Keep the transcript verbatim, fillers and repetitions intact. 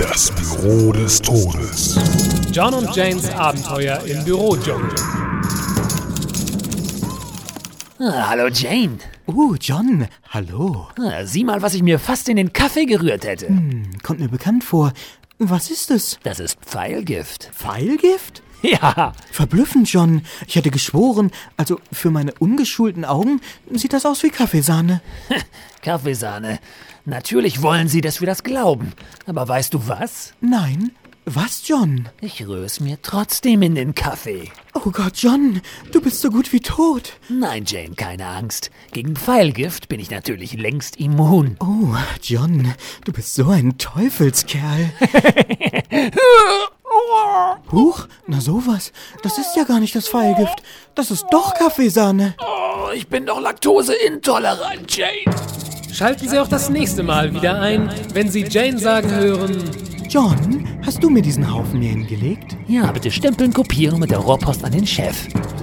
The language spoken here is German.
Das Büro des Todes. John und Janes Abenteuer im Bürodschungel. Ah, hallo Jane. Oh, John, hallo. Ah, sieh mal, was ich mir fast in den Kaffee gerührt hätte. Hm, kommt mir bekannt vor. Was ist es? Das ist Pfeilgift. Pfeilgift? Ja. Verblüffend, John. Ich hätte geschworen, also für meine ungeschulten Augen sieht das aus wie Kaffeesahne. Kaffeesahne. Natürlich wollen sie, dass wir das glauben. Aber weißt du was? Nein. Was, John? Ich rühr's mir trotzdem in den Kaffee. Oh Gott, John, du bist so gut wie tot. Nein, Jane, keine Angst. Gegen Pfeilgift bin ich natürlich längst immun. Oh, John, du bist so ein Teufelskerl. Huch, na sowas. Das ist ja gar nicht das Pfeilgift. Das ist doch Kaffeesahne. Oh, ich bin doch laktoseintolerant, Jane. Schalten Sie auch das nächste Mal wieder ein, wenn Sie Jane sagen hören: John, hast du mir diesen Haufen hier hingelegt? Ja, bitte stempeln, kopieren und mit der Rohrpost an den Chef.